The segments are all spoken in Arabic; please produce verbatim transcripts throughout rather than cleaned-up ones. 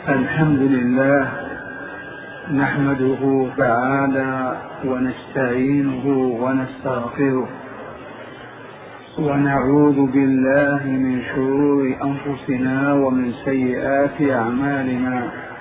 الحمد لله نحمده تعالى ونستعينه ونستغفره ونعوذ بالله من شرور أنفسنا ومن سيئات أعمالنا.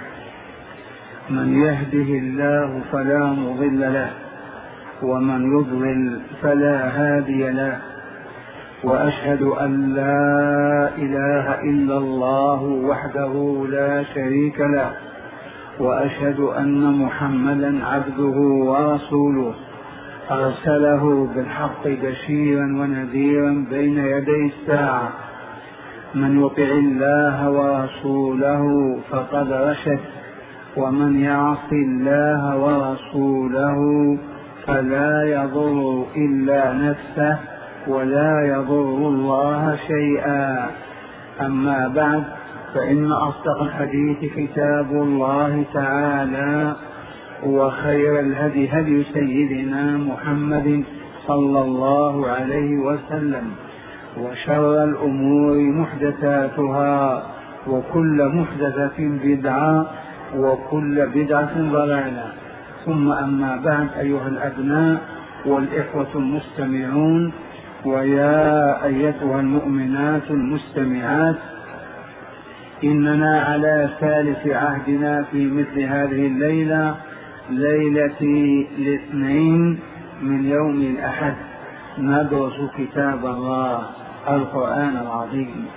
من يهده الله فلا مضل له ومن يضلل فلا هادي له، وأشهد أن لا إله إلا الله وحده لا شريك له، وأشهد أن محمدا عبده ورسوله أرسله بالحق بشيرا ونذيرا بين يدي الساعة. من يطع الله ورسوله فقد رشد، ومن يعص الله ورسوله فلا يضر إلا نفسه ولا يضر الله شيئا. أما بعد، فإن أصدق الحديث كتاب الله تعالى، وخير الهدي هدي سيدنا محمد صلى الله عليه وسلم، وشر الأمور محدثاتها، وكل محدثة بدعة، وكل بدعة ضلالة. ثم أما بعد، أيها الأبناء والإخوة المستمعون، ويا أيتها المؤمنات المستمعات، إننا على ثالث عهدنا في مثل هذه الليلة، ليلة الاثنين من يوم الأحد، ندرس كتاب الله القرآن العظيم،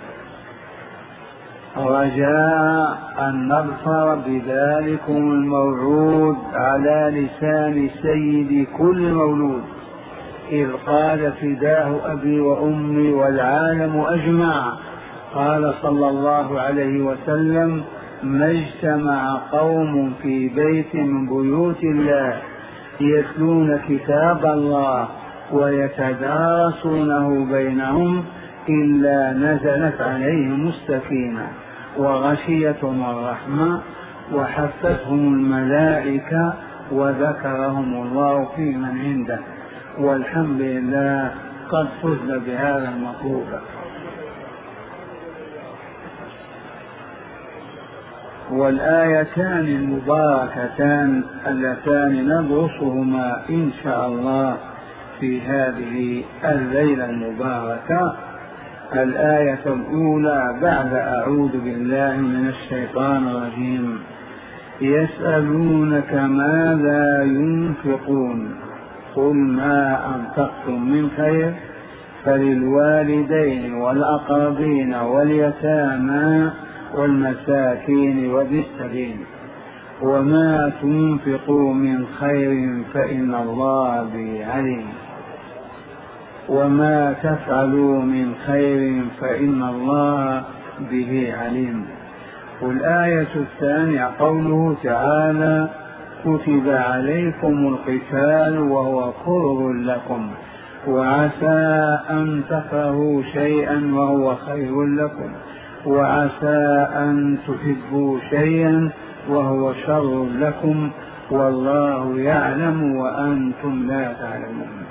رجاء أن نظفر بذلكم الموعود على لسان سيد كل مولود، إذ قال: فداه أبي وأمي والعالم أجمع. قال صلى الله عليه وسلم: ما اجتمع قوم في بيت من بيوت الله يتلون كتاب الله ويتدارسونه بينهم إلا نزلت عليهم السكينة وغشيتهم الرحمة وحفتهم الملائكة وذكرهم الله في من عنده. والحمد لله قد فزنا بهذا المطلوب. والآيتان المباركتان اللتان ندرسهما إن شاء الله في هذه الليلة المباركة: الآية الأولى بعد أعوذ بالله من الشيطان الرجيم: يسألونك ماذا ينفقون قل ما أنفقتم من خير فللوالدين والأقربين واليتامى والمساكين وابن السبيل، وما تنفقوا من خير فإن الله به عليم، وما تفعلوا من خير فإن الله به عليم. والآية الثانية قوله تعالى: كتب عليكم القتال وهو كره لكم وعسى أن تكرهوا شيئا وهو خير لكم وعسى أن تحبوا شيئا وهو شر لكم والله يعلم وأنتم لا تعلمون.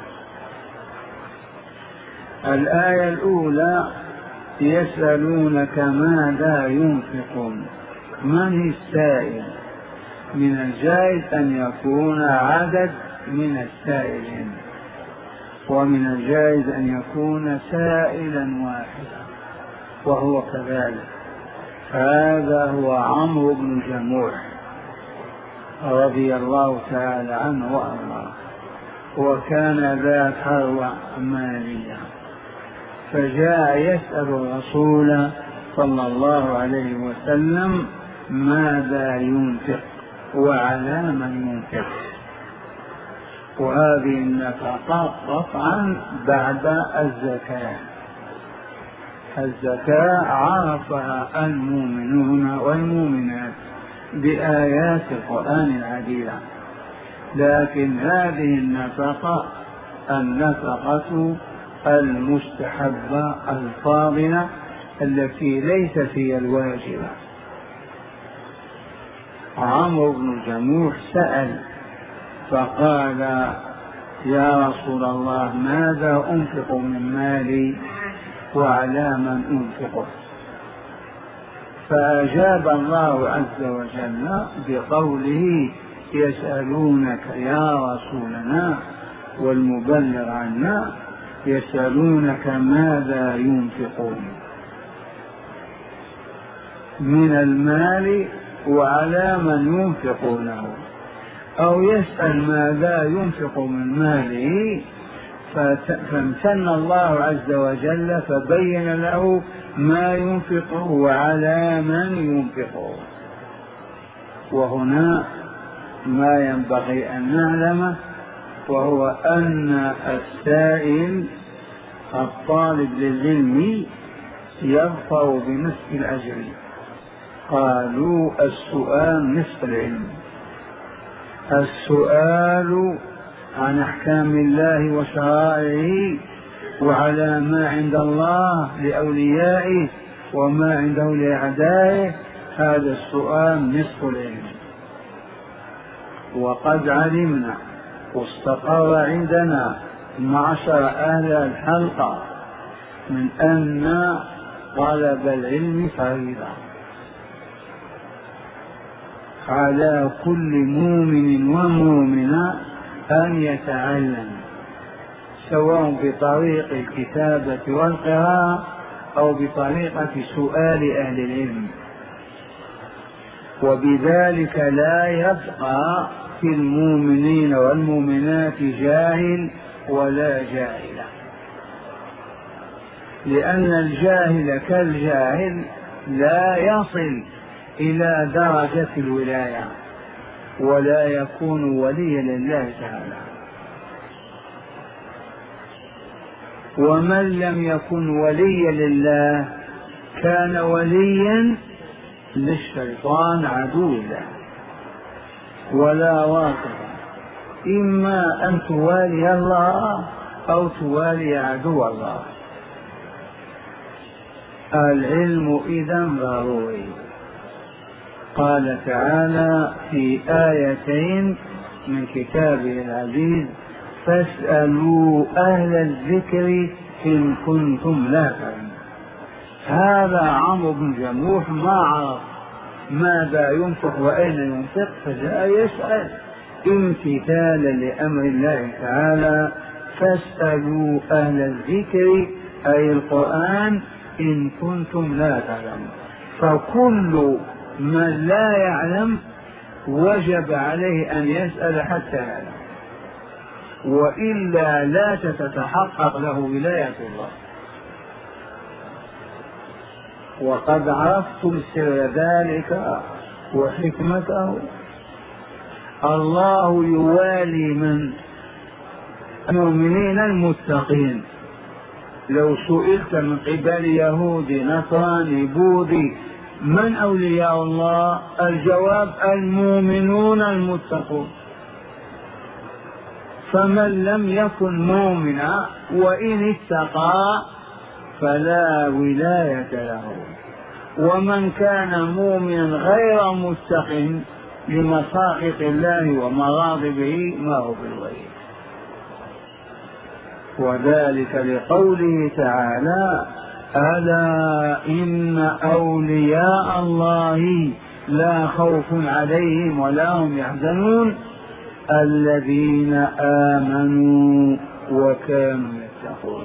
الآية الأولى: يسألونك ماذا ينفقون. من السائل؟ من الجائز أن يكون عدد من السائلين، ومن الجائز أن يكون سائلا واحدا، وهو كذلك. هذا هو عمرو بن جموح رضي الله تعالى عنه وأرضاه، وكان ذا ثروة مالية، فجاء يسأل الرسول صلى الله عليه وسلم ماذا ينفق وعلى من ينفق. وهذه النفقة قطعا بعد الزكاة. الزكاة عرفها المؤمنون والمؤمنات بآيات القرآن العديدة، لكن هذه النفقة النفقة المستحبة الفاضلة التي ليست هي الواجبة. عمرو بن جموح سأل فقال: يا رسول الله، ماذا أنفق من مالي وعلى من أنفقه؟ فأجاب الله عز وجل بقوله يسألونك يا رسولنا والمبلغ عنا، يسألونك ماذا ينفقون من المال وعلى من ينفقونه، أو يسأل ماذا ينفق من ماله، فامتن الله عز وجل فبين له ما ينفقه وعلى من ينفقه. وهنا ما ينبغي أن نعلمه، وهو أن السائل الطالب للعلم يظفر بنصف الأجر. قالوا السؤال نصف العلم، السؤال عن أحكام الله وشرائعه وعلى ما عند الله لأوليائه وما عنده لأعدائه، هذا السؤال نصف العلم. وقد علمنا واستقر عندنا معشر أهل الحلقة من أن طلب العلم فريضة على كل مؤمن ومؤمنة أن يتعلم، سواء بطريق الكتابة والقراءة أو بطريقة سؤال أهل العلم. وبذلك لا يبقى في المؤمنين والمؤمنات جاهل ولا جاهلة، لأن الجاهل كالجاهل لا يصل إلى درجة الولاية ولا يكون وليا لله تعالى. ومن لم يكن وليا لله كان وليا للشيطان عدو الله ولا واقع، إما أن توالي الله أو توالي عدو الله. العلم إذن ضروري. قال تعالى في آيتين من كتابه العزيز: فاسألوا أهل الذكر إن كنتم لا تعلمون. هذا عمرو بن جموح ما عرف ماذا ينفق وأين ينفق، فجاء يسأل امتثالا لأمر الله تعالى: فاسألوا أهل الذكر أي القرآن إن كنتم لا تعلمون. فكل من لا يعلم وجب عليه أن يسأل حتى يعلم، وإلا لا تتحقق له ولاية الله. وقد عرفتم سر ذلك وحكمته. الله يوالي من المؤمنين المتقين. لو سئلت من قبل يهودي نصراني بوذي من أولياء الله؟ الجواب: المؤمنون المتقون. فمن لم يكن مؤمنا وإن اتقى فلا ولاية له، ومن كان مؤمنا غير متق لمساخط الله ومغاضبه ما هو بالولي. وذلك لقوله تعالى: ألا إن أولياء الله لا خوف عليهم ولا هم يحزنون الذين آمنوا وكانوا يتقون.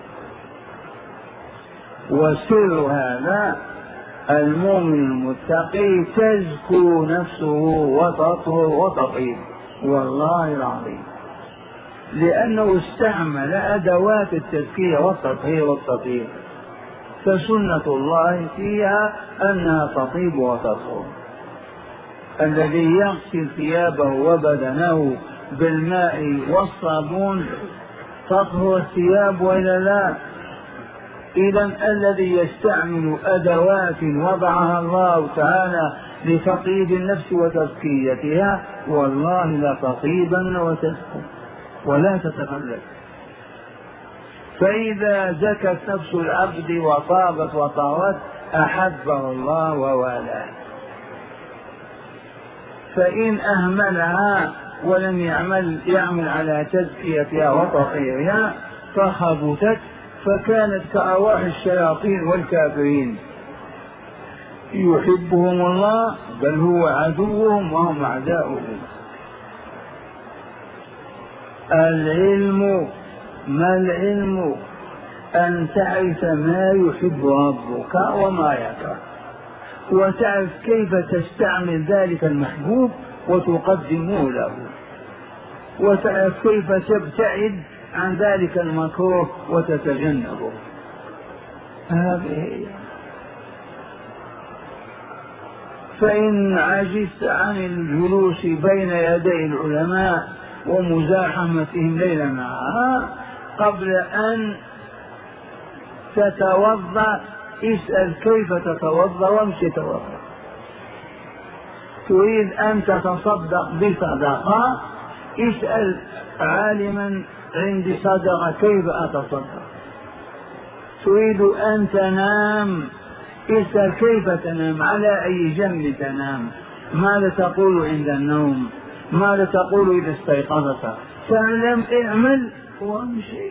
وسر هذا: المؤمن المتقي تزكو نفسه وتطهر وتطيب، والله العظيم، لأنه استعمل أدوات التزكية والتطهير والتطهير، فسنة الله فيها أنها تطيب وتطهر. الذي يغسل ثيابه وبدنه بالماء والصابون تطهر الثياب وإلا لا؟ إذا الذي يستعمل أدوات وضعها الله تعالى لتطيب النفس وتزكيتها والله لا تطيبا وتزكو ولا تتخلف. فإذا زكت نفس العبد وطابت وطهرت أحبه الله ووالاه. فإن أهملها ولم يعمل يعمل على تزكيتها وتطهيرها فخبثت، فكانت كأرواح الشياطين والكافرين. يحبهم الله بل هو عدوهم وهم أعداؤه. العلم، ما العلم؟ أن تعرف ما يحب ربك وما يكره، وتعرف كيف تستعمل ذلك المحبوب وتقدمه له، وتعرف كيف تبتعد عن ذلك المكروه وتتجنبه. هذه. فإن عجزت عن الجلوس بين يدي العلماء ومزاحمتهم ليلا نهارا، قبل أن تتوضأ اسأل كيف تتوضأ وامشي توضأ. تريد أن تتصدق بصدقة، اسأل عالما عندي صدقة كيف أتصدق. تريد أن تنام، اسأل كيف تنام، على أي جنب تنام، ماذا تقول عند النوم، ماذا تقول إذا استيقظت. تعلم، اعمل وامشي.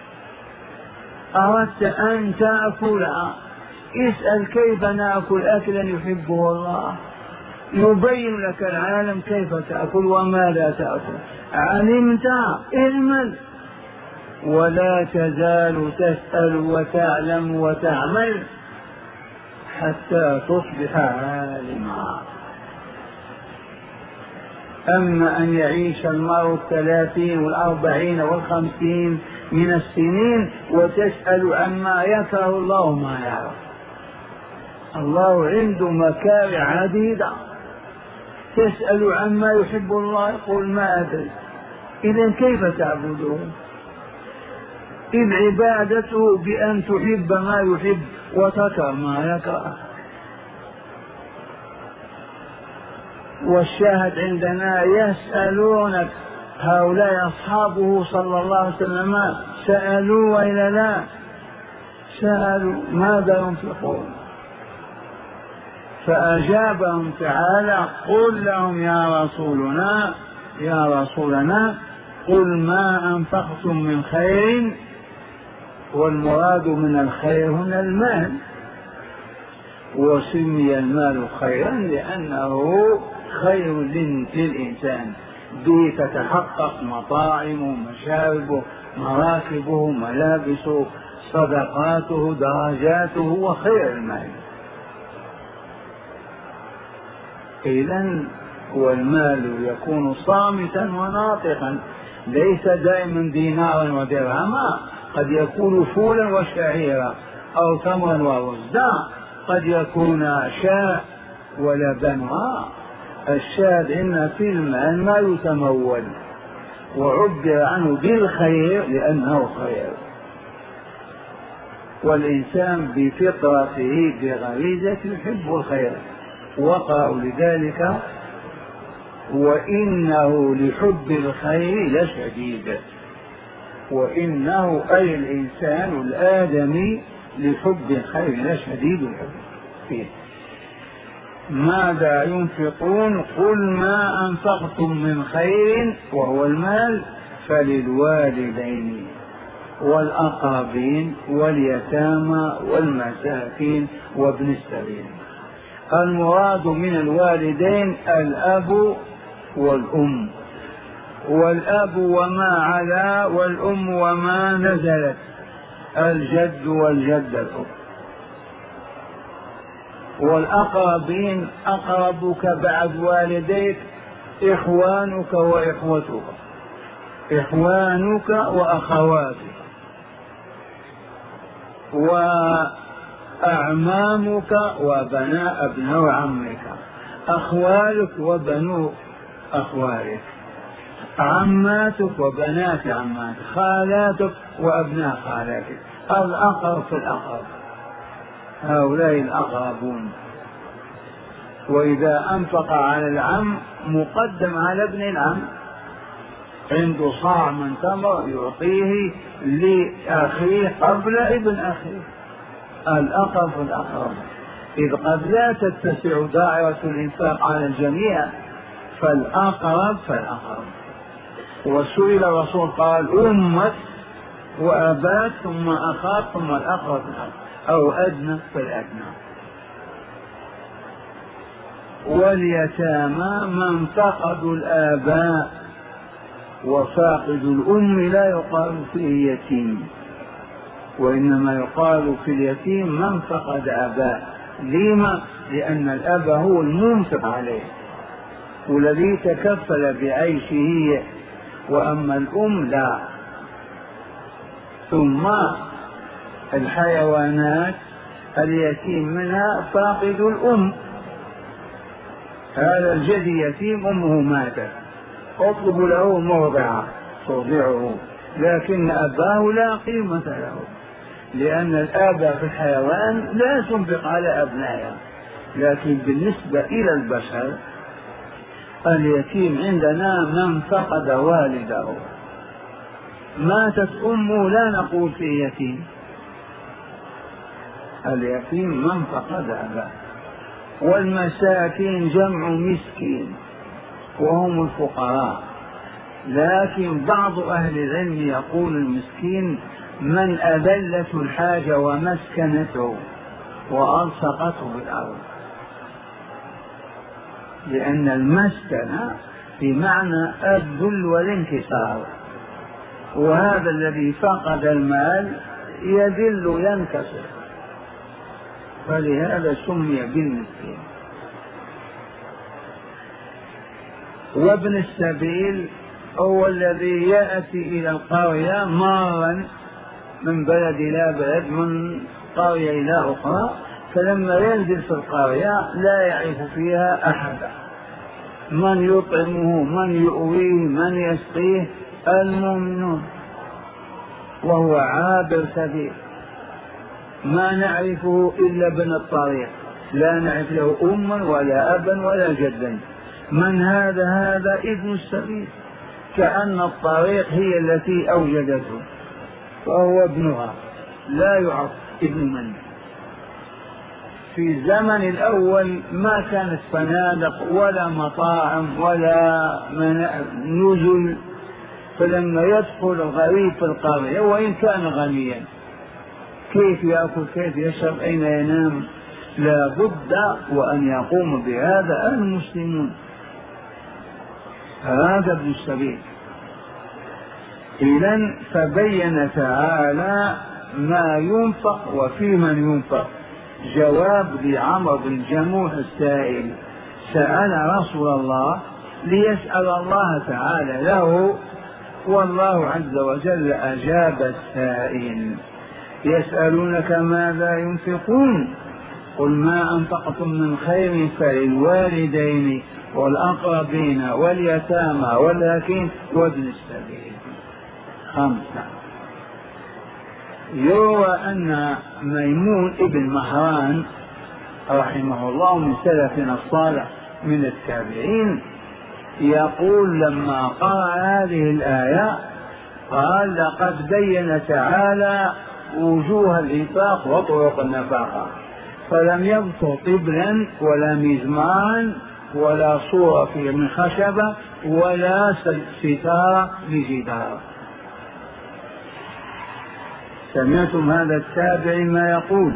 أردت أن تأكل، اسأل كيف نأكل أكلا يحبه الله، يبين لك العالم كيف تأكل وماذا تأكل. علمت، اعمل. ولا تزال تسأل وتعلم وتعمل حتى تصبح عالما. أما أن يعيش المرء الثلاثين والأربعين والخمسين من السنين وتسأل عما يكره الله وما يعرف. الله عنده مكاره عديدة. تسأل عما يحب الله يقول ما أدري. إذن كيف تعبده؟ إذ عبادته بأن تحب ما يحب وتكره ما يكره. والشاهد عندنا يسألونك، هؤلاء أصحابه صلى الله عليه وسلم سألوا وإلا لا؟ سألوا ماذا ينفقون، فأجابهم تعالى قل لهم يا رسولنا يا رسولنا قل ما أنفقتم من خير، والمراد من الخير هنا المال، وسمي المال خيرا لأنه خير للإنسان، به تتحقق مطاعمه مشاربه مراكبه ملابسه صدقاته درجاته وخير المال. إذن والمال يكون صامتا وناطقا، ليس دائما دينارا ودرهما، قد يكون فولا وشعيرا أو تمرا ورزا، قد يكون شاء ولبنها. الشاهد إن في المال ما يتمول، وعبر عنه بالخير لأنه خير. والإنسان بفطرته بغريزة يحب الخير، وقع لذلك وإنه لحب الخير لشديد. وإنه أي الإنسان الآدمي لحب الخير لشديد الحب فيه. ماذا ينفقون؟ قل ما أنفقتم من خير، وهو المال، فللوالدين والأقربين واليتامى والمساكين وابن السبيل. المراد من الوالدين الأب والأم، والأب وما علا، والأم وما نزلت، الجد والجدة. والأقربين أقربك بعد والديك إخوانك وإخوتك، إخوانك وأخواتك، وأعمامك وبناء ابناء عمك، أخوالك وبنو أخوالك، عماتك وبنات عماتك، خالاتك وأبناء خالاتك. الأقرب في الأقرب، هؤلاء الأقربون. وإذا أنفق على العم مقدم على ابن العم، عنده صاع من تمر يعطيه لأخيه قبل ابن أخيه. الأقرب في الأقرب، إذ قد لا تتسع دائرة الإنفاق على الجميع، فالأقرب فالأقرب. وسئل الرسول قال أمك وأباك ثم أخاك ثم الأقرب فالأقرب، أو أدنى فالأدنى. واليتامى من فقدوا الآباء، وفاقد الأم لا يقال فيه يتيم، وإنما يقال في اليتيم من فقد آباء. لما؟ لأن الأب هو المنفق عليه والذي تكفل بعيشه، وأما الأم لا. ثم الحيوانات اليتيم منها فاقد الأم، هذا الجد يتيم أمه ماتت، اطلب له موضعه ترضعه، لكن أباه لا قيمة له، لأن الآباء في الحيوان لا تنفق على أبنائها، لكن بالنسبة إلى البشر اليتيم عندنا من فقد والده، ماتت أمه لا نقول فيه يتيم، اليتيم من فقد أباه. والمساكين جمع مسكين وهم الفقراء، لكن بعض أهل العلم يقول المسكين من أذلته الحاجة ومسكنته وألصقته بالأرض، لأن المسكنة بمعنى الذل والانكسار، وهذا الذي فقد المال يذل ينكسر، فلهذا سمي بالمسكين. وابن السبيل هو الذي يأتي إلى القرية مارا من بلد إلى بلد، من قرية إلى أخرى، فلما ينزل في القرية لا يعرف فيها أحدا، من يطعمه من يؤويه من يسقيه المؤمنون، وهو عابر سبيل ما نعرفه إلا ابن الطريق، لا نعرف له أما ولا أبا ولا جدا. من هذا؟ هذا ابن السبيل، كأن الطريق هي التي أوجدته، فهو ابنها، لا يعرف ابن من. في الزمن الأول ما كانت فنادق ولا مطاعم ولا نزل، فلما يدخل الغريب في القرية وإن كان غنيا كيف يأكل كيف يشرب أين ينام؟ لا بد وأن يقوم بهذا المسلمون. هذا ابن السبيل. إذن فبين تعالى ما ينفق وفي من ينفق. جواب لعمرو بن جموح السائل، سأل رسول الله ليسأل الله تعالى له، والله عز وجل أجاب السائل. يسألونك ماذا ينفقون قل ما أنفقتم من خير فللوالدين والأقربين واليتامى والمساكين وابن السبيل. خمسة. يروى أن ميمون ابن مهران رحمه الله من سلفنا الصالح من التابعين يقول لما قرأ هذه الآية قال لقد بين تعالى وجوه الإنفاق وطرق النفاق، فلم يذكر طبلا ولا مزمارا ولا صورة من خشبة ولا ستارة لجدار. سمعتم هذا التابعي ما يقول؟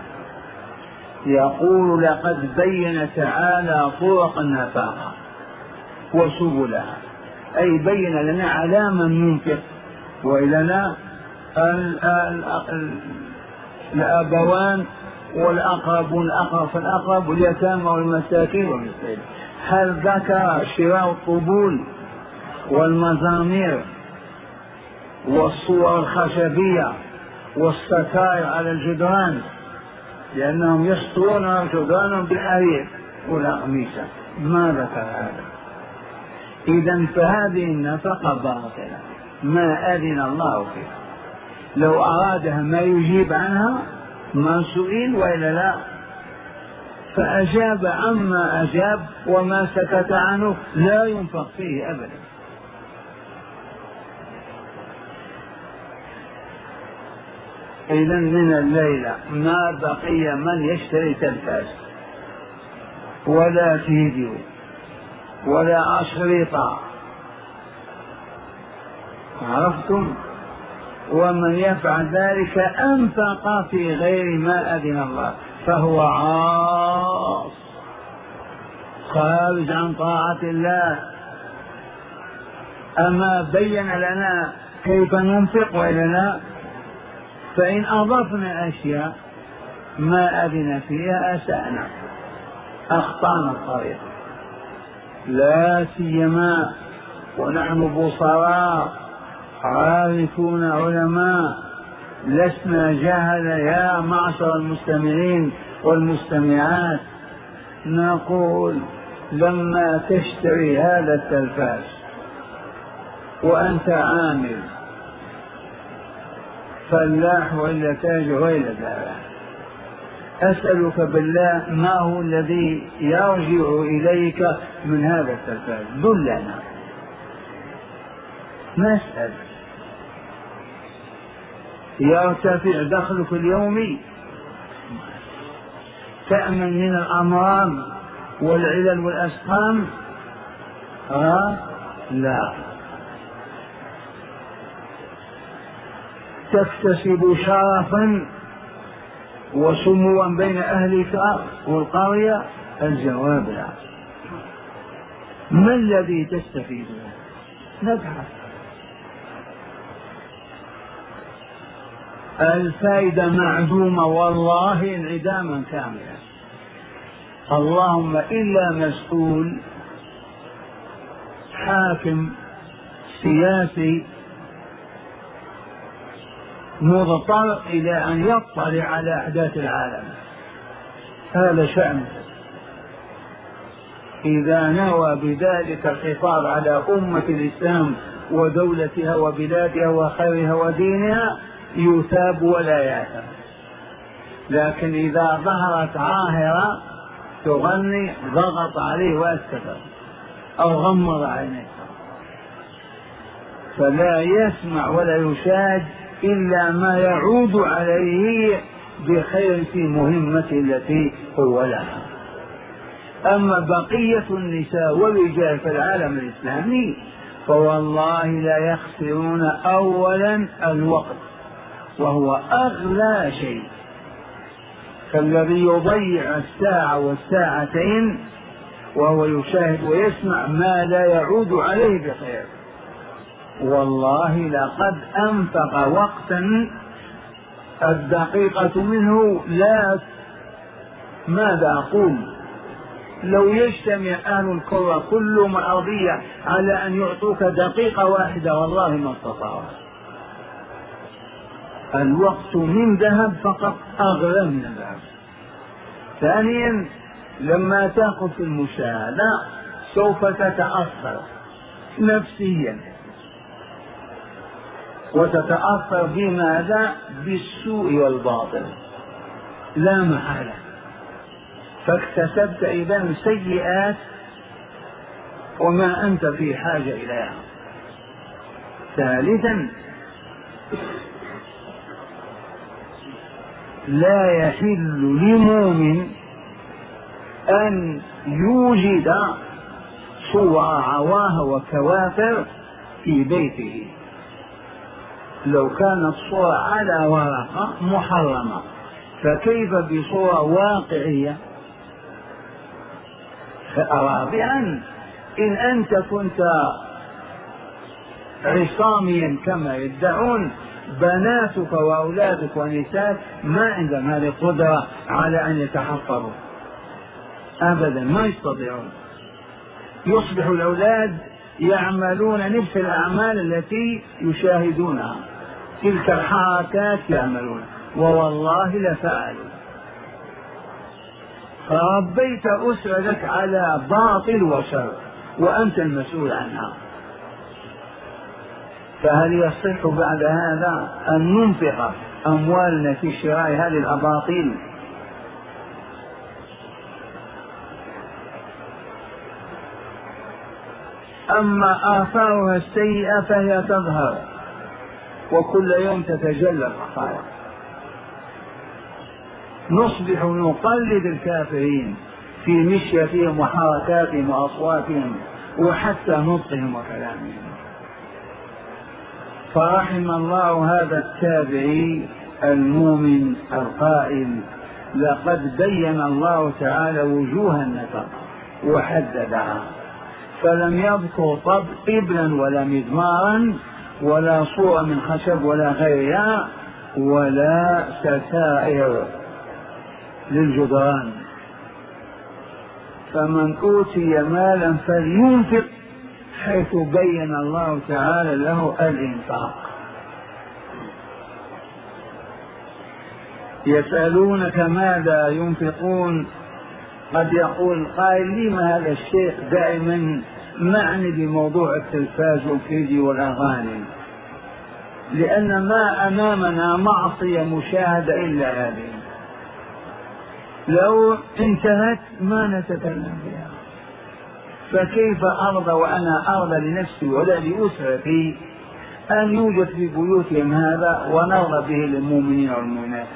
يقول لقد بين تعالى طرق النفاق وسبلها، أي بين لنا على من ينفق، وإلا لا الأبوان والأقربون الأقرب فالأقرب واليتامى والمساكين والمسكين. هل ذكر شراء الطبول والمزامير والصور الخشبية والستائر على الجدران لأنهم يسطرون جدرانهم بالحرير والأقمشة؟ ما ذكر هذا. إذن فهذه النفقة باطلة ما أذن الله فيها، لو أرادها ما يجيب عنها ما سئل وإلا لا، فأجاب عما أجاب وما سكت عنه لا ينفق فيه أبدا. إذن من الليلة ما بقي من يشتري تلفاز ولا فيديو ولا أشرطة، عرفتم؟ ومن يفعل ذلك أنفق في غير ما أذن الله فهو عاص. خارج عن طاعة الله. أما بين لنا كيف ننفق وإلا، فإن أضفنا أشياء ما أذن فيها أسأنا، أخطأنا الطريق، لا سيما ونحن بصراء عارفون علماء، لسنا جهل يا معشر المستمعين والمستمعات. نقول لما تشتري هذا التلفاز وأنت عامل فلاح وإلا تاجر وإلا دارع، أسألك بالله ما هو الذي يرجع إليك من هذا التلفاز؟ دلنا، نسأل. يرتفع دخلك اليومي؟ تأمن من الأمراض والعلل والأسقام؟ ها؟ لا. تكتسب شرفا وسموا بين أهلك والقرية؟ الجواب لا. ما الذي تستفيد؟ نبحث. الفائدة معدومة والله انعداما كاملا، اللهم إلا مسؤول حاكم سياسي مضطر إلى أن يطلع على أحداث العالم، هذا شأنه. إذا نوى بذلك الحفاظ على أمة الإسلام ودولتها وبلادها وخيرها ودينها يثاب ولا يأثم. لكن إذا ظهرت عاهرة تغني ضغط عليه وأسكت أو غمض عينيه، فلا يسمع ولا يشاهد إلا ما يعود عليه بخير في مهمته التي هو لها. أما بقية النساء والرجال في العالم الإسلامي فوالله لا يخسرون أولا الوقت، وهو أغلى شيء، كالذي يضيع الساعة والساعتين وهو يشاهد ويسمع ما لا يعود عليه بخير. والله لقد أنفق وقتا الدقيقة منه لا ماذا أقول، لو يجتمع أهل الكرة كلهم الأرضية على أن يعطوك دقيقة واحدة والله ما استطاعوا. الوقت من ذهب فقط أغلى من الذهب. ثانيا لما تأخذ في المشاهدة سوف تتأثر نفسيا، وتتأثر بماذا؟ بالسوء والباطل لا محالة، فاكتسبت إذن سيئات وما أنت في حاجة إليها. ثالثا لا يحل لمؤمن أن يوجد صور عواه وكوافر في بيته، لو كانت صورة على ورقة محرمة فكيف بصورة واقعية؟ رابعا إن أنت كنت عصاميا كما يدعون، بناتك وأولادك ونساءك ما عندهم هذه القدرة على أن يتحفظوا أبدا، ما يستطيعون. يصبح الأولاد يعملون نفس الأعمال التي يشاهدونها، تلك الحركات يعملون، ووالله لفعلوا. فربيت أسرتك على باطل وشر وأنت المسؤول عنها، فهل يصح بعد هذا أن ننفق أموالنا في شراء هذه الأباطيل؟ أما آثارها السيئة فهي تظهر وكل يوم تتجلى الخطايا. نصبح نقلد الكافرين في مشيتهم وحركاتهم وأصواتهم وحتى نطقهم وكلامهم. فرحم الله هذا التابعي المؤمن القائل: لقد بين الله تعالى وجوه النفاق وحددها، فلم يذكر طبلا ولا مزمارا ولا صورة من خشب ولا غيرها ولا ستائر للجدران. فمن أوتي مالا فلينفق، حيث بين الله تعالى له الإنفاق. يسألونك ماذا ينفقون، قد يقول قائل لما هذا الشيخ دائما معني بموضوع التلفاز والفيديو والأغاني؟ لأن ما أمامنا معصية مشاهدة إلا هذه، لو انتهت ما نتكلم بها، فكيف أرضى وأنا أرضى لنفسي ولا لأسرتي أن يوجد في بيوتهم هذا ونرضى به للمؤمنين والمؤمنات؟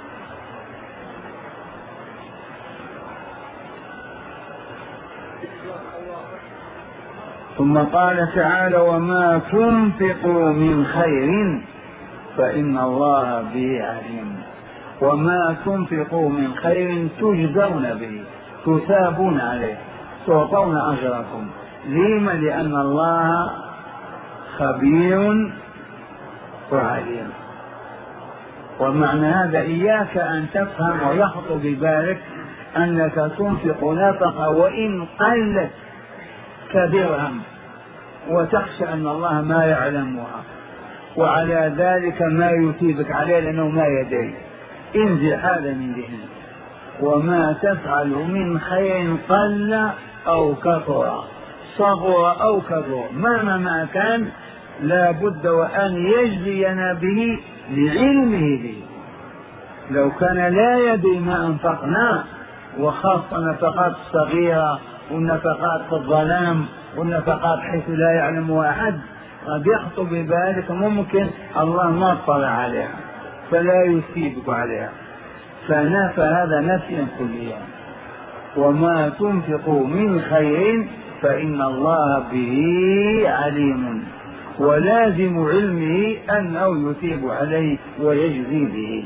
ثم قال تعالى وما تنفقوا من خير فإن الله به عليم. وما تنفقوا من خير تجزون به، تثابون عليه، تعطون أجركم. لما؟ لأن الله خبير وعليم. ومعنى هذا إياك أن تفهم ويخطر ببالك أنك تنفق نفقة وإن قلت كدرهم وتخشى أن الله ما يعلمها، وعلى ذلك ما يثيبك عليه لأنه ما يدري. انزع هذا من ذهنك. وما تفعل من خير قل أو كثر، صغر أو كبر، مهما ما كان لا بد وأن يجزينا به لعلمه به. لو كان لا يدري ما أنفقنا، وخاصة نفقات صغيرة والنفقات في الظلام والنفقات حيث لا يعلمها أحد، قد يخطر بذلك ممكن الله ما اطلع عليها فلا يثيبك عليها، فنفى هذا نفيا كليا. وما تنفقوا من خير فإن الله به عليم، ولازم علمه أنه يثيب عليه ويجزي به.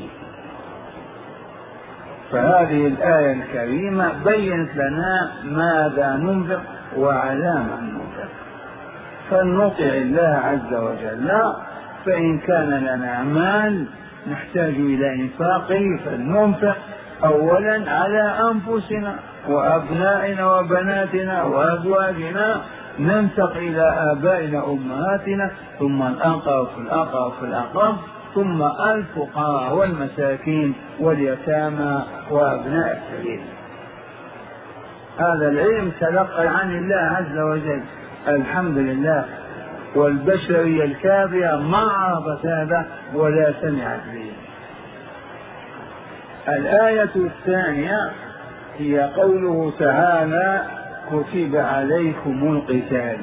فهذه الآية الكريمة بينت لنا ماذا ننفق وعلى من ننفق، فلنطع الله عز وجل. فإن كان لنا مال نحتاج إلى إنفاقه فلننفق أولا على أنفسنا وأبنائنا وبناتنا وأزواجنا، ننفق إلى آبائنا وأمهاتنا، ثم الأقرب في الأقرب في الأقرب، ثم الفقراء والمساكين واليتامى وأبناء السبيل. هذا العلم تلقى عن الله عز وجل الحمد لله، والبشرية الكافية ما عرفت هذا ولا سمعت به. الآية الثانية هي قوله تعالى كتب عليكم القتال.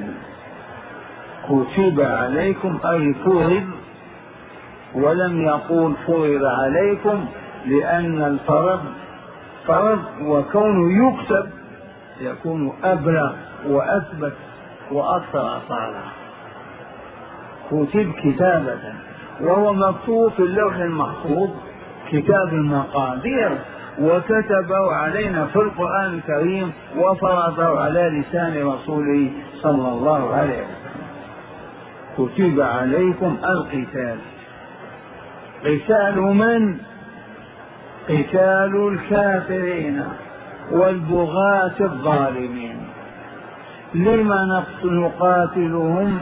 كتب عليكم أي فرض، ولم يقول فرض عليكم، لأن الفرض فرض وكونه يكتب يكون أبلغ وأثبت وأكثر أصالة. كتب كتابة، وهو مكتوب في اللوح المحفوظ كتاب المقادير، وكتبه علينا في القرآن الكريم وفرضه على لسان رسوله صلى الله عليه وسلم. كتب عليكم القتال. قتال من؟ قتال الكافرين والبغاة الظالمين. لما نقاتلهم؟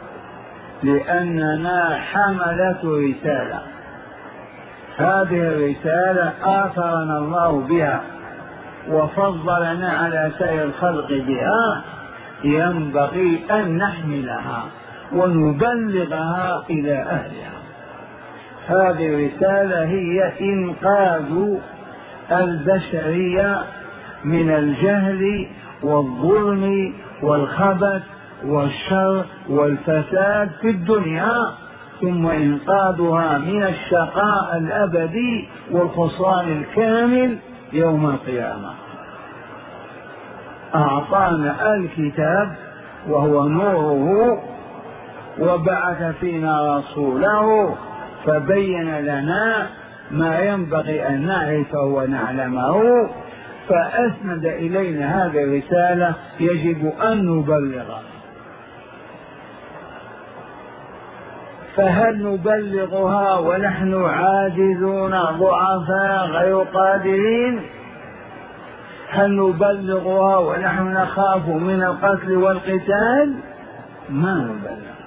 لأننا حملة رسالة، هذه الرسالة آثرنا الله بها وفضلنا على سائر الخلق بها، ينبغي أن نحملها ونبلغها إلى أهلها. هذه الرسالة هي إنقاذ البشرية من الجهل والظلم والخبث والشر والفساد في الدنيا، ثم إنقاذها من الشقاء الأبدي والخسران الكامل يوم القيامة. أعطانا الكتاب وهو نوره، وبعث فينا رسوله فبين لنا ما ينبغي أن نعرفه ونعلمه، فأسند إلينا هذه الرسالة يجب أن نبلغها. فهل نبلغها ونحن عاجزون ضعفاء غير قادرين؟ هل نبلغها ونحن نخاف من القتل والقتال؟ ما نبلغ.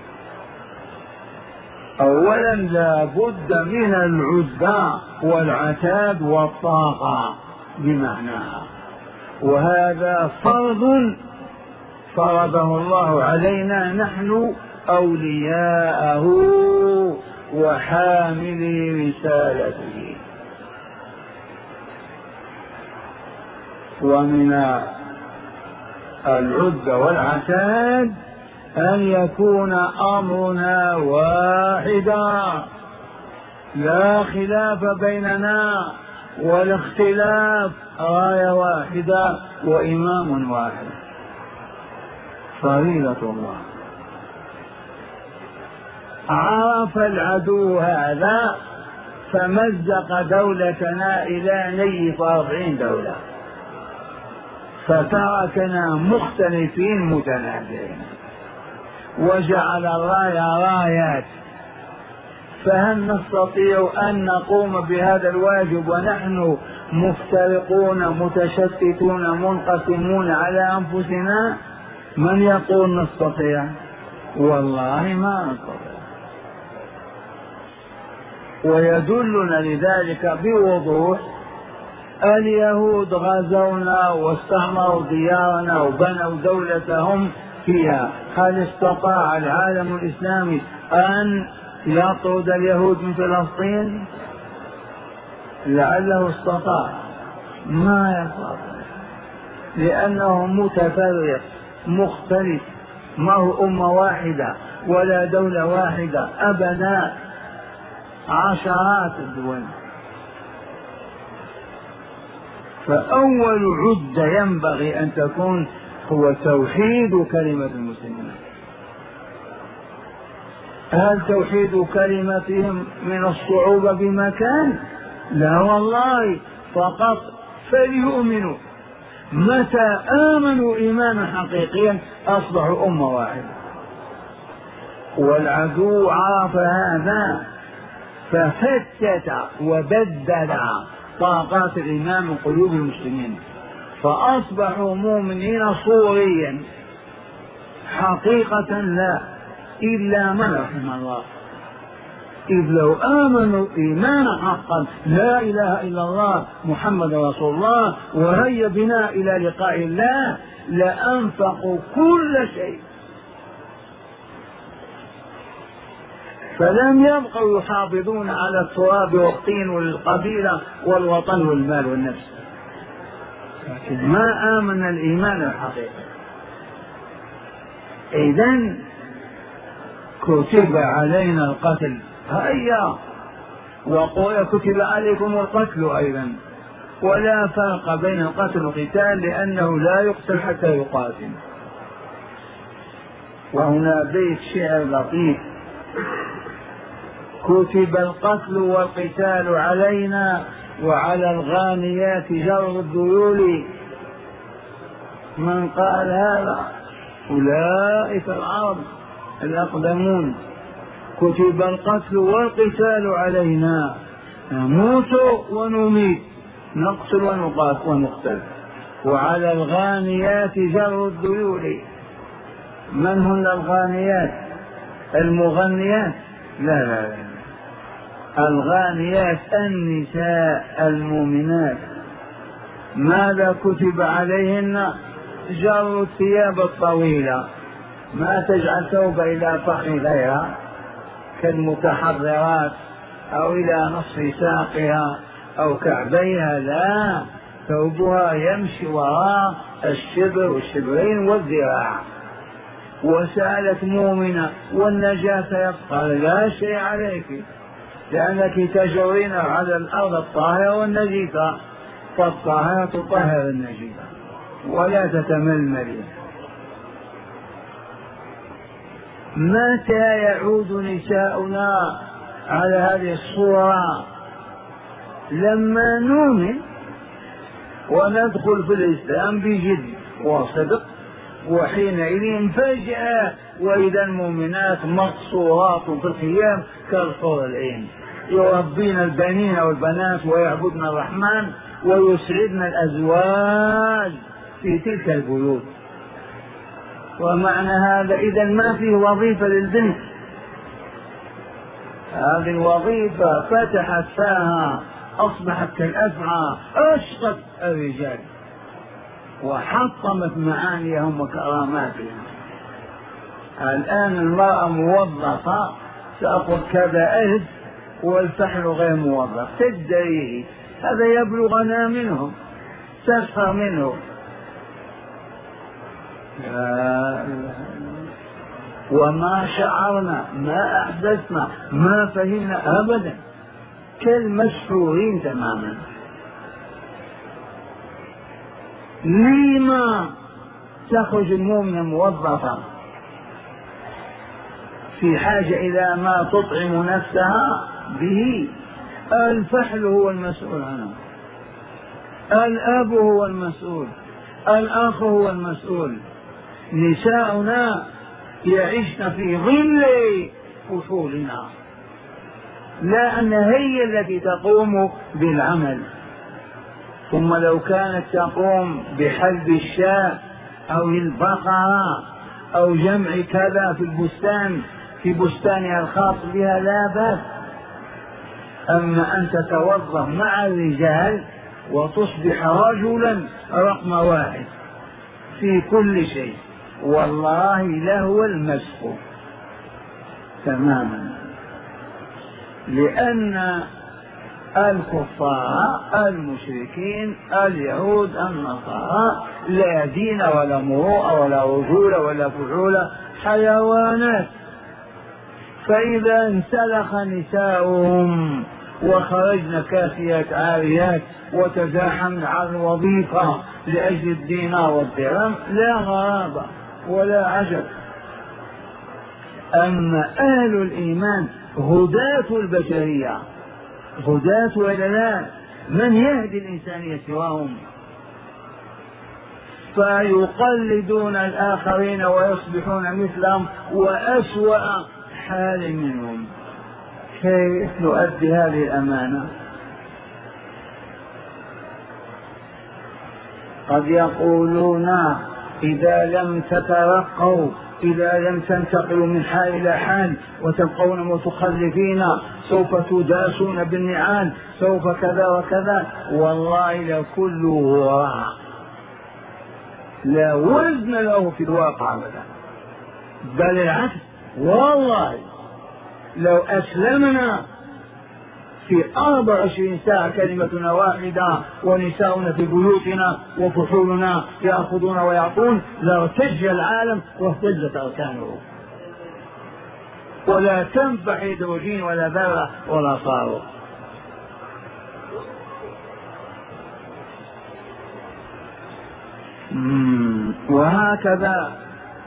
أولا لا بد من العدة والعتاد والطاقة بمعناها، وهذا فرض فرضه الله علينا نحن أولياءه وحاملي رسالته. ومن العدة والعتاد أن يكون أمرنا واحدا، لا خلاف بيننا ولا اختلاف، راية واحدة وإمام واحد، فريضة الله. عرف العدو هذا فمزق دولتنا إلى نيف أربعين دولة، فتركنا مختلفين متنازعين، وجعل الراية رايات. فهل نستطيع أن نقوم بهذا الواجب ونحن مفترقون متشتتون منقسمون على أنفسنا؟ من يقول نستطيع؟ والله ما نستطيع. ويدلنا لذلك بوضوح اليهود غزونا واستعمروا ديارنا وبنوا دولتهم فيها. هل استطاع العالم الإسلامي أن يطرد اليهود من فلسطين؟ لعله استطاع، ما يستطيع، لأنه متفرق مختلف، ما هو أمة واحدة ولا دولة واحدة أبدا، عشرات الدول. فأول عدة ينبغي أن تكون هو توحيد كلمة المسلمين. هل توحيد كلمتهم من الصعوبة بمكان؟ لا والله، فقط فليؤمنوا. متى آمنوا إيمانا حقيقيا أصبحوا أمة واحدة. والعدو عرف هذا ففتت وبدل طاقات الإيمان من قلوب المسلمين، فأصبحوا مؤمنين صوريا حقيقة، لا إلا من رحم الله. إذ لو آمنوا إيمانا حقا لا إله إلا الله محمد رسول الله وهيا بنا إلى لقاء الله لأنفقوا كل شيء، فلم يبقوا يحافظون على التراب والطين والقبيلة والوطن والمال والنفس، لكن ما آمن الإيمان الحقيقي. إذن كتب علينا القتل، هيا، وقال كتب عليكم القتل أيضا، ولا فرق بين القتل والقتال لأنه لا يقتل حتى يقاتل. وهنا بيت شعر لطيف: كتب القتل والقتال علينا وعلى الغانيات جر الذيول. من قال هذا؟ أولئك العرب الأقدمون. كتب القتل والقتال علينا، نموت ونميت، نقتل ونقاتل ونقتل. وعلى الغانيات جر الذيول. من هن الغانيات؟ المغنيات؟ لا لا لا، الغانيات النساء المؤمنات. ماذا كتب عليهن؟ جر الثياب الطويلة، ما تجعل ثوب إلى فخذيها كالمتحضرات أو إلى نصف ساقها أو كعبيها، لا، ثوبها يمشي وراء الشبر والشبرين والذراع. وسألت مؤمنة: والنجاة يبقى؟ لا شيء عليك، لأنك تجرين على الأرض الطاهرة والنجيفة، فالطاهرة تطهر النجيفة ولا تتململ. متى يعود نساؤنا على هذه الصورة؟ لما نؤمن وندخل في الإسلام بجد وصدق، وحينئذ فجأة وإذا المؤمنات مقصورات في الخيام كالحور العين، يربين البنين والبنات ويعبدن الرحمن ويسعدن الأزواج في تلك البيوت. ومعنى هذا إذا ما فيه وظيفة للبنت، هذه الوظيفة فتحت فاها أصبحت كالأفعى، أشقت الرجال وحطمت معانيهم وكراماتهم. الآن المرأة موظفة تأخذ كذا ألف والفحل غير موظف تدريه، هذا يبلغنا منهم، تسخر منه. وما شعرنا، ما أحدثنا، ما فهمنا أبدا، كالمسحورين تماما. لما تخرج المؤمنة موظفة في حاجة إلى ما تطعم نفسها به؟ الفحل هو المسؤول عنه، الأب هو المسؤول، الأخ هو المسؤول. نساؤنا يعيشن في ظل فصولنا، لا أن هي التي تقوم بالعمل. ثم لو كانت تقوم بحلب الشاة أو البقرة أو جمع كذا في البستان في بستانها الخاص بها لا بأس، أما أن تتوظف مع الرجال وتصبح رجلا رقم واحد في كل شيء، والله لهو المسح تماما. لأن الكفار المشركين اليهود النصارى لا دين ولا مروءة ولا رجولة ولا فعولة، حيوانات. فإذا انسلخ نساؤهم وخرجن كاسيات عاريات وتزاحمن على الوظيفة لأجل الدينار والدرهم لا غرابة ولا عجب. أما أهل الإيمان هداة البشرية، هداة ولا من يهدي الإنسانية سواهم؟ فيقلدون الآخرين ويصبحون مثلهم وأسوأ حال منهم. كيف نؤدي هذه الأمانة؟ قد يقولون إذا لم تترقوا، إذا لم تنتقلوا من حال إلى حال وتبقون متخلفين سوف تداسون بالنعال، سوف كذا وكذا. والله لكله وراء، لا وزن له في الواقع أبدا، بل العكس. والله لو أسلمنا في أربع وعشرين ساعة كلمتنا واحدة ونساؤنا في بيوتنا وفحولنا يأخذون ويعطون لارتج العالم واهتزت أركانه، ولا تنفع هيدروجين ولا ذرة ولا صاروخ. وهكذا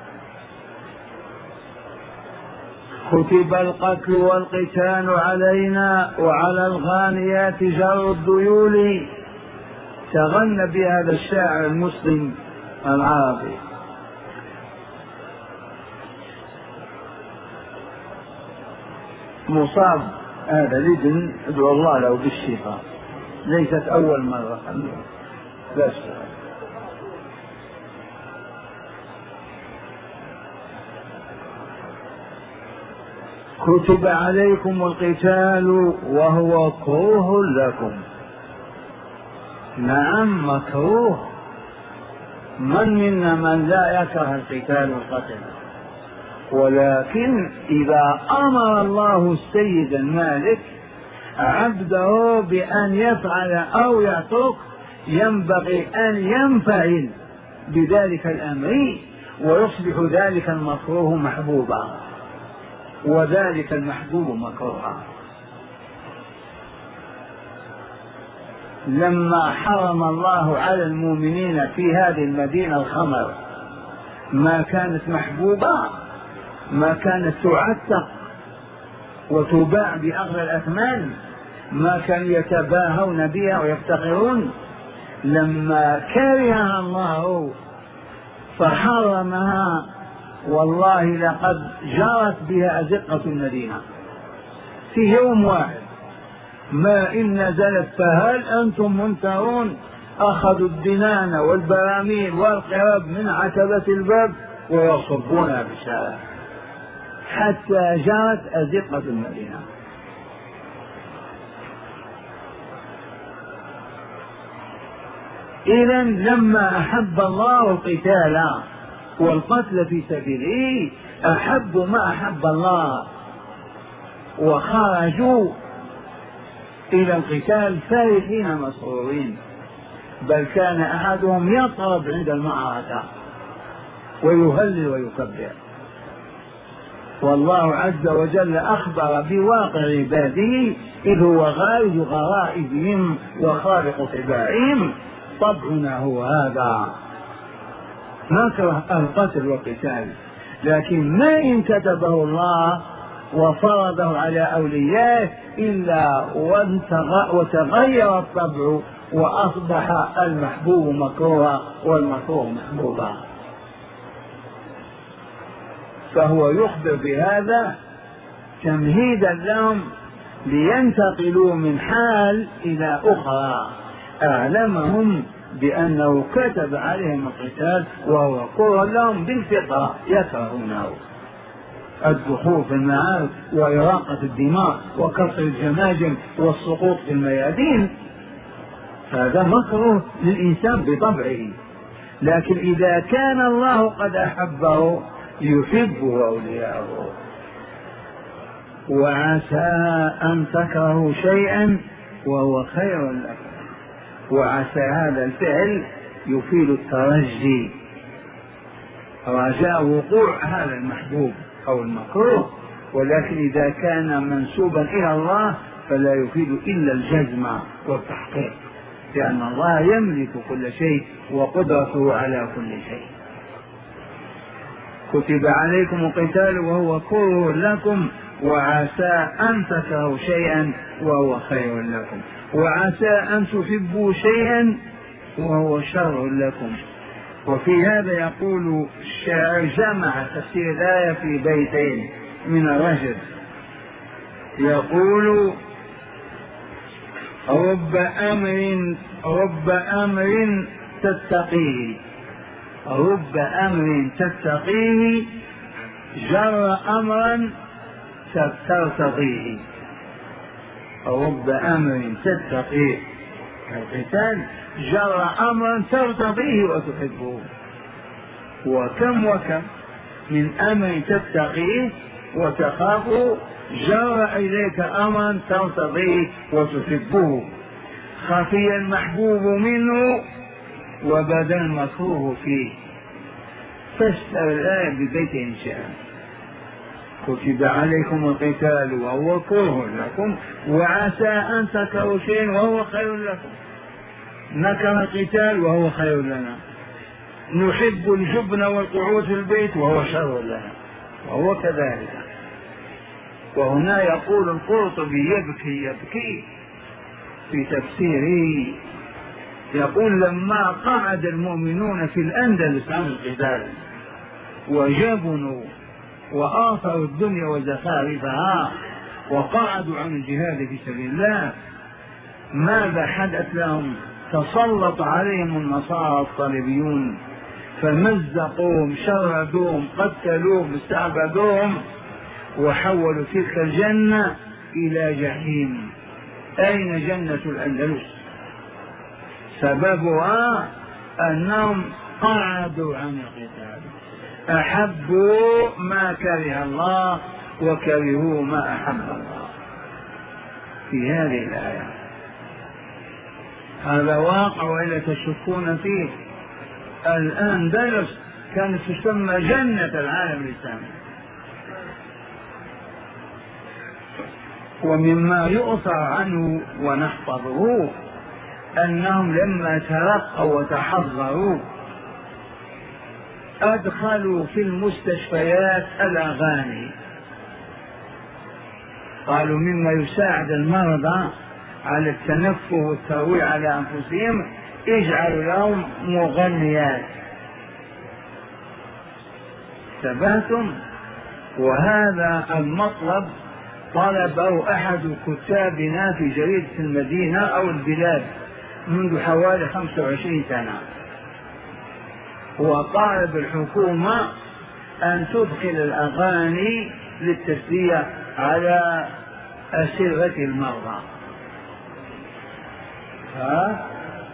كتب القتل والقتال علينا وعلى الغانيات جر الذيول. تغنى بهذا الشاعر المسلم العربي. مصاب هذا الابن ادعو الله له بالشفاء، ليست أول مرة بس. كتب عليكم القتال وهو كروه لكم. نعم مكروه، من منا من لا يكره القتال والقتل، ولكن إذا أمر الله السيد المالك عبده بأن يفعل أو يترك ينبغي أن ينفعل بذلك الأمر ويصبح ذلك المكروه محبوبا وذلك المحبوب مكروها. لما حرم الله على المؤمنين في هذه المدينة الخمر ما كانت محبوبة، ما كانت تعتق وتباع بأغلى الأثمان، ما كانوا يتباهون بها ويفتخرون، لما كرهها الله فحرمها والله لقد جرت بها أزقة المدينة في يوم واحد، ما إن نزلت فهل أنتم منتهون، أخذوا الدنان والبراميل والقرب من عتبة الباب ويصبونها في الشارع حتى جرت أزقة المدينة. إذا لما أحب الله القتال والقتل في سبيله أحبوا ما أحب الله وخرجوا إلى القتال فرحين مسرورين، بل كان أحدهم يطرب عند المعركة ويهلل ويكبر. والله عز وجل أخبر بواقع عباده إذ هو غالب غرائزهم وخالق طباعهم. طبعنا هو هذا، نكره القتل والقتال، لكن ما إن كتبه الله وفرضه على أوليائه إلا وتغير الطبع وأصبح المحبوب مكروها والمكروه محبوبا. فهو يخبر بهذا تمهيدا لهم لينتقلوا من حال إلى أخرى. أعلمهم بأنه كتب عليهم القتال وهو كره لهم بالفطرة يكرهونه، الدخول في المعارك وإراقة الدماء وكسر الجماجم والسقوط في الميادين، هذا مكروه للإنسان بطبعه. لكن إذا كان الله قد أحبه يحبه أولياءه. وعسى أن تكرهوا شيئا وهو خير لكم، وعسى هذا الفعل يفيد الترجي، رجاء وقوع هذا المحبوب أو المكروه. ولكن إذا كان منسوبا إلى الله فلا يفيد إلا الجزم والتحقيق، لأن الله يملك كل شيء وقدرته على كل شيء. كتب عليكم القتال وهو كره لكم وعسى أن تكرهوا شيئا وهو خير لكم، وعسى أن تحبوا شيئا وهو شر لكم. وفي هذا يقول الشاعر جمع تفسير الآية في بيتين من الرجل، يقول رب أمر رب أمر تتقيه رب أمر تتقيه جر أمرا ترتضيه. رب أمر تتقيه القتال جر أمرا ترتضيه وتحبه. وكم وكم من أمر تتقيه وتخافه جر إليك أمرا ترتضيه وتحبه، خفي المحبوب منه وبدا المكروه فيه. فاشتر الآية ببيت إن شاء. كتب عليكم القتال وهو كره لكم وعسى أن تكرهوا شيئا وهو خير لكم. نكره القتال وهو خير لنا، نحب الجبن والقعود في البيت وهو شر لنا، وهو كذلك. وهنا يقول القرطبي يبكي يبكي في تفسيره، يقول لما قعد المؤمنون في الأندلس عن القتال وجبنوا وآثروا الدنيا وزخارفها وقعدوا عن الجهاد في سبيل الله، ماذا حدث لهم؟ تسلط عليهم النصارى الصليبيون فمزقوهم شردوهم قتلوهم استعبدوهم وحولوا تلك الجنة إلى جحيم. أين جنة الأندلس؟ سببها أنهم قعدوا عن القتال، أحبوا ما كره الله وكرهوا ما أحب الله. في هذه الآية هذا واقع وإلا تشكون فيه. الأندلس كانت تسمى جنة العالم الإسلامي. ومما يؤثر عنه ونحفظه أنهم لما ترقوا وتحضروا أدخلوا في المستشفيات الأغاني، قالوا مما يساعد المرضى على التنفه والترويع على أنفسهم اجعلوا لهم مغنيات. انتبهتم؟ وهذا المطلب طلبه أحد كتابنا في جريدة المدينة أو البلاد منذ حوالي خمسة وعشرين سنة، وطالب الحكومة أن تدخل الأغاني للتسلية على أسرة المرضى. ها؟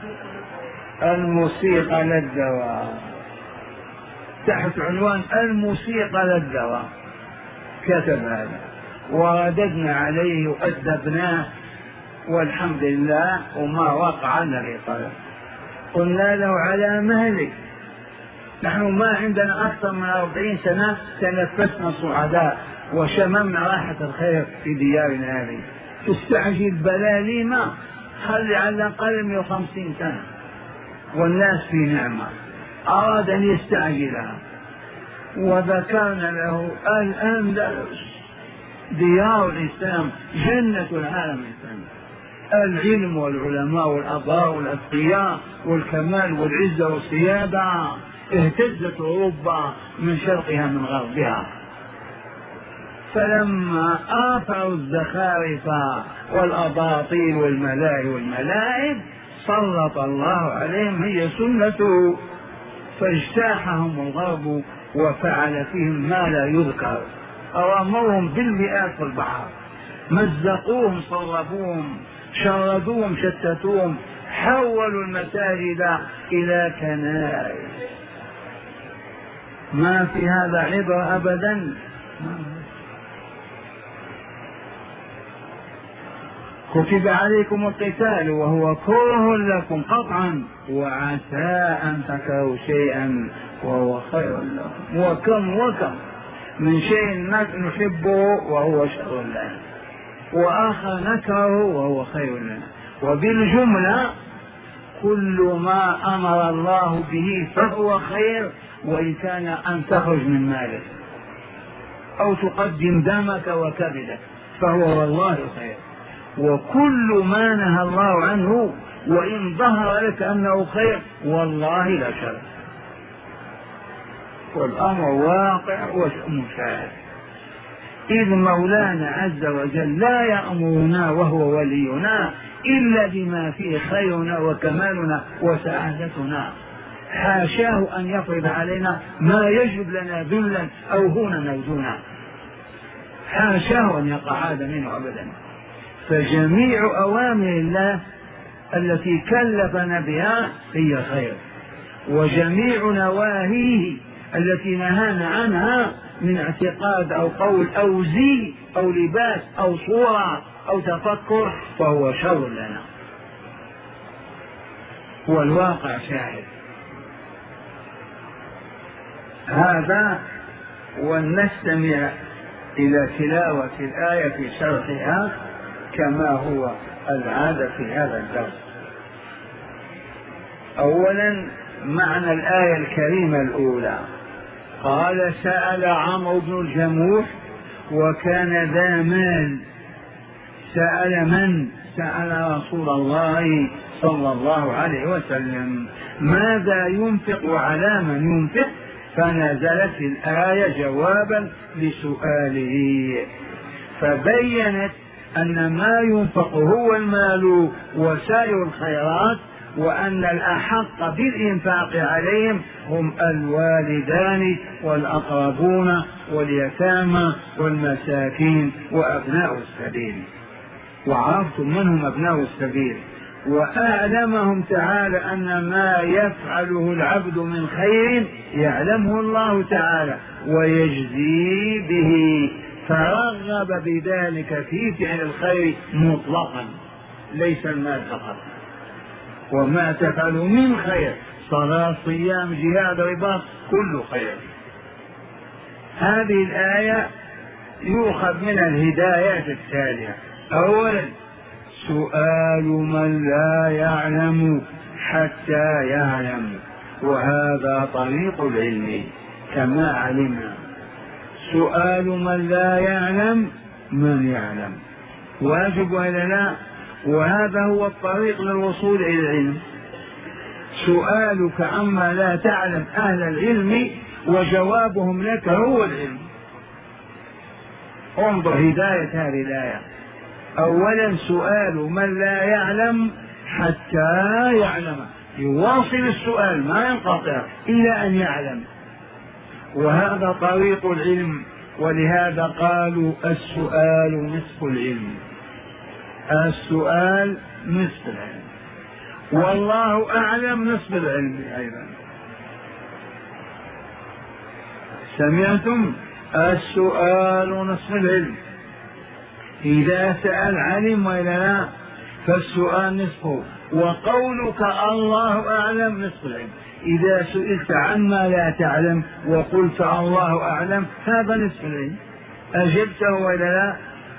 الموسيقى للدواء، تحت عنوان الموسيقى للدواء كتب هذا، ورددنا عليه وأدبناه والحمد لله وما وقع لنا في طلب. قلنا له على مهلك، نحن ما عندنا أكثر من أربعين سنة تنفسنا صعداء وشممنا راحة الخير في ديارنا هذه، تستعجل بلاليما، خلي على الأقل مئة وخمسين سنة والناس في نعمة. أراد أن يستعجلها وذكرنا له الأندلس ديار الإسلام، جنة العالم الإسلامي، العلم والعلماء والأضواء والأتقياء والكمال والعزة والسيادة، اهتزت أوروبا من شرقها من غربها. فلما آثروا الزخارف والأباطيل والملاهي والملاعب سلط الله عليهم هي سنته، فاجتاحهم الغرب وفعل فيهم ما لا يذكر، أرامرهم بالمئات في البحر، مزقوهم صرفوهم شردوهم شتتوهم، حولوا المساجد إلى كنائس. ما في هذا عبرة أبدا. كتب عليكم القتال وهو كره لكم قطعا وعسى أن تكرهوا شيئا وهو خير لكم، وكم وكم من شيء نحبه وهو شر لنا، وآخر نكره وهو خير لنا. وبالجملة كل ما أمر الله به فهو خير، وإن كان أن تخرج من مالك أو تقدم دمك وكبدك فهو والله خير، وكل ما نهى الله عنه وإن ظهر لك أنه خير والله لا شر، والأمر واقع ومشاهد. إذ مولانا عز وجل لا يأمرنا وهو ولينا إلا بما فيه خيرنا وكمالنا وسعادتنا، حاشاه أن يفرض علينا ما يجب لنا ذلا أو هونا أو دونا، حاشاه أن يقع هذا منه أبدا. فجميع أوامر الله التي كلفنا بها هي خير، وجميع نواهيه التي نهانا عنها من اعتقاد أو قول أو زي أو لباس أو صورة أو تفكر فهو شر لنا، والواقع شاهد هذا. ولنستمع إلى تلاوة الآية في شرحها كما هو العادة في هذا الدرس. أولا معنى الآية الكريمة الأولى، قال سأل عمرو بن الجموح وكان ذا مال. سأل من؟ سأل رسول الله صلى الله عليه وسلم ماذا ينفق وعلى من ينفق، فنزلت الآية جوابا لسؤاله، فبينت أن ما ينفق هو المال وسائر الخيرات، وأن الأحق بالإنفاق عليهم هم الوالدان والأقربون واليتامى والمساكين وأبناء السبيل. وعرفتم من هم أبناء السبيل، وأعلمهم تعالى أن ما يفعله العبد من خير يعلمه الله تعالى ويجزي به، فرغب بذلك في فعل الخير مطلقا ليس المال فقط. وما تفعلوا من خير صلاة صيام جهاد رباط كل خير. هذه الآية يؤخذ من الهدايات التالية. أولا سؤال من لا يعلم حتى يعلم، وهذا طريق العلم كما علمنا. سؤال من لا يعلم من يعلم واجب ولا لا؟ وهذا هو الطريق للوصول إلى العلم. سؤالك عما لا تعلم أهل العلم وجوابهم لك هو العلم. انظر هداية هذه الآية. أولا سؤال من لا يعلم حتى يعلم، يواصل السؤال ما ينقطع إلى أن يعلم، وهذا طريق العلم. ولهذا قالوا السؤال نصف العلم، السؤال نصف العلم، والله أعلم نصف العلم أيضا. سمعتم؟ السؤال نصف العلم. إذا سأل علم وإلا لا، فالسؤال نصفه، وقولك الله أعلم نصف العلم. إذا سئلت عما لا تعلم وقلت الله أعلم هذا نصف العلم، أجبته وإلا لا؟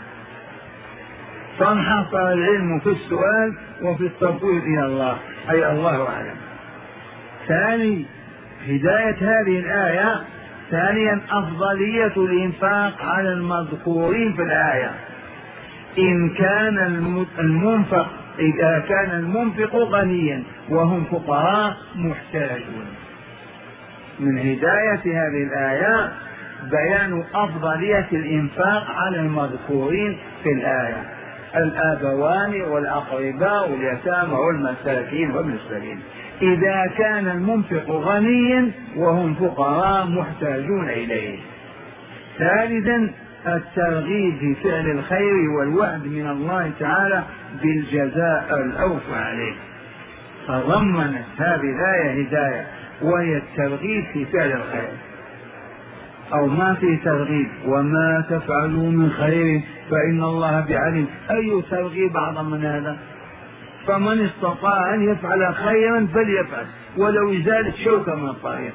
فانحصر العلم في السؤال وفي التفويض إلى الله، أي الله أعلم. ثاني هداية هذه الآية. ثانيا أفضلية الإنفاق على المذكورين في الآية. إن كان المنفق إذا كان المنفق غنيا وهم فقراء محتاجون. من هداية هذه الآية بيان أفضلية الإنفاق على المذكورين في الآية، الآبوان والأقرباء واليتامى والمساكين وابن السبيل. إذا كان المنفق غنيا وهم فقراء محتاجون إليه. ثالثا الترغيب في فعل الخير والوعد من الله تعالى بالجزاء الأوفى عليه. تضمنت هذه الآية هداية، وهي الترغيب في فعل الخير، أو ما في ترغيب وما تفعلوا من خير فإن الله بعلم. أي ترغيب أعظم من هذا؟ فمن استطاع أن يفعل خيرا فليفعل ولو إزالة شوكة من الطريق،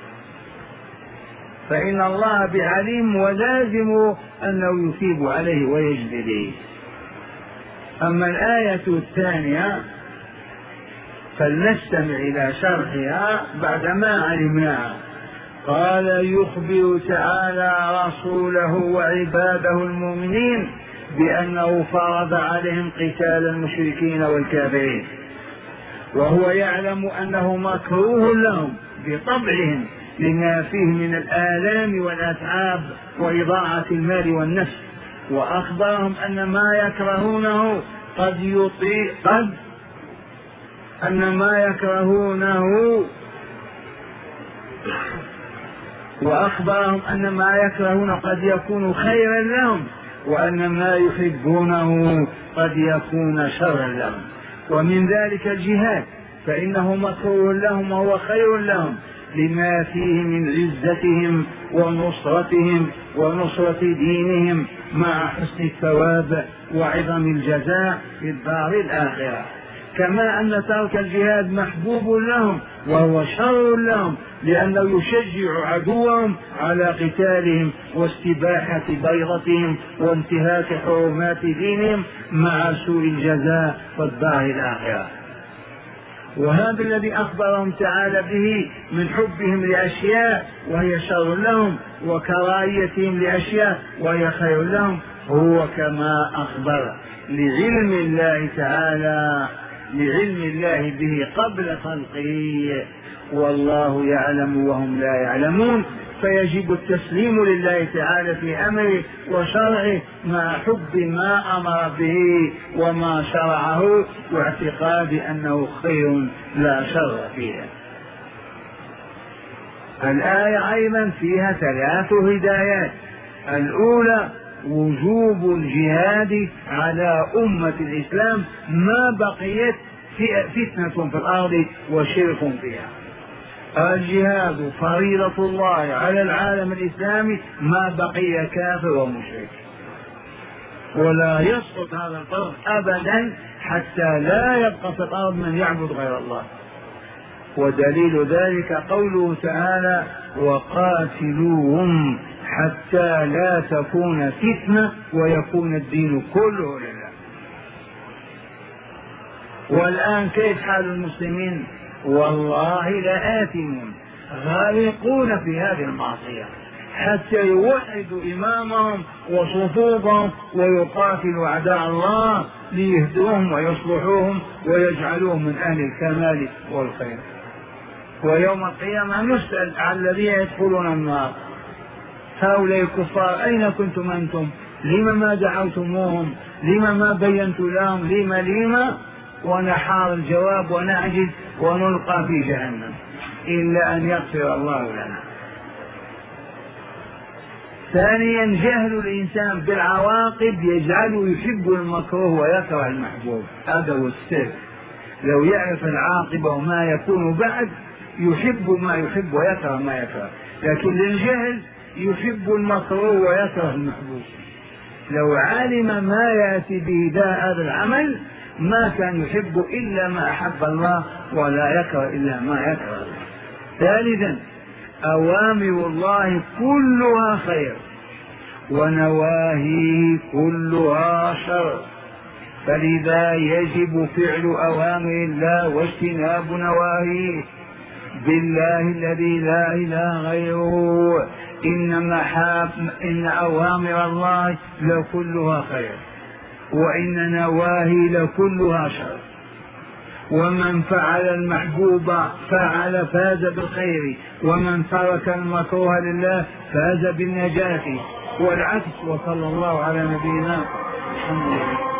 فإن الله بعليم ولازم أنه يثيب عليه ويجزي به. أما الآية الثانية فلنستمع إلى شرحها بعدما علمناها. قال يخبر تعالى رسوله وعباده المؤمنين بأنه فرض عليهم قتال المشركين والكافرين، وهو يعلم أنه مكروه لهم بطبعهم لما فيه من الآلام والأتعاب وإضاعة المال والنفس، وأخبرهم أن ما يكرهونه قد يطيع قد أن ما يكرهونه وأخبرهم أن ما يكرهونه قد يكون خيرا لهم، وأن ما يحبونه قد يكون شرا لهم. ومن ذلك الجهاد، فإنه مكروه لهم وهو خير لهم لما فيه من عزتهم ونصرتهم ونصرة دينهم مع حسن الثواب وعظم الجزاء في الدار الآخرة. كما أن ترك الجهاد محبوب لهم وهو شر لهم لأنه يشجع عدوهم على قتالهم واستباحة بيضتهم وانتهاك حرمات دينهم مع سوء الجزاء في الدار الآخرة. وهذا الذي أخبرهم تعالى به من حبهم لأشياء وهي شر لهم وكراهيتهم لأشياء وهي خير لهم هو كما أخبر لعلم الله تعالى لعلم الله به قبل خلقه، والله يعلم وهم لا يعلمون. فيجب التسليم لله تعالى في أمره وشرعه مع حب ما أمر به وما شرعه واعتقاد أنه خير لا شر فيه. الآية أيضا فيها ثلاث هدايات. الأولى وجوب الجهاد على أمة الإسلام ما بقيت فتنة في الأرض وشرك فيها. الجهاد فريضة الله على العالم الإسلامي ما بقي كافر ومشرك، ولا يسقط هذا الفرض أبدا حتى لا يبقى في الأرض من يعبد غير الله. ودليل ذلك قوله تعالى وقاتلوهم حتى لا تكون فتنة ويكون الدين كله لله. والآن كيف حال المسلمين؟ والله لآثمون غارقون في هذه المعصية حتى يوحدوا إمامهم وصفوفهم ويقاتلوا أعداء الله ليهدوهم ويصلحوهم ويجعلوهم من أهل الكمال والخير. ويوم القيامة نسأل عن الذين يدخلون النار. هؤلاء الكفار أين كنتم أنتم؟ لما ما دعوتموهم؟ لما ما بينت لهم؟ لما لما ونحار الجواب ونعجز ونلقى في جهنم إلا أن يغفر الله لنا. ثانيا جهل الإنسان بالعواقب يجعله يحب المكروه ويكره المحبوب، هذا هو السر. لو يعرف العاقبة وما يكون بعد يحب ما يحب ويكره ما يكره، لكن للجهل يحب المكروه ويكره المحبوب. لو علم ما يأتي به هذا العمل ما كان يحب إلا ما أحب الله ولا يكره إلا ما يكره الله. ثالثا أوامر الله كلها خير ونواهيه كلها شر، فلذا يجب فعل أوامر الله واجتناب نواهيه. بالله الذي لا إله غيره إن, محاب إن أوامر الله لكلها خير وإن نواهي لكلها شر، ومن فعل المحبوب فعل فاز بالخير، ومن ترك المكروه لله فاز بالنجاة، والعكس. وصلى الله على نبينا محمد.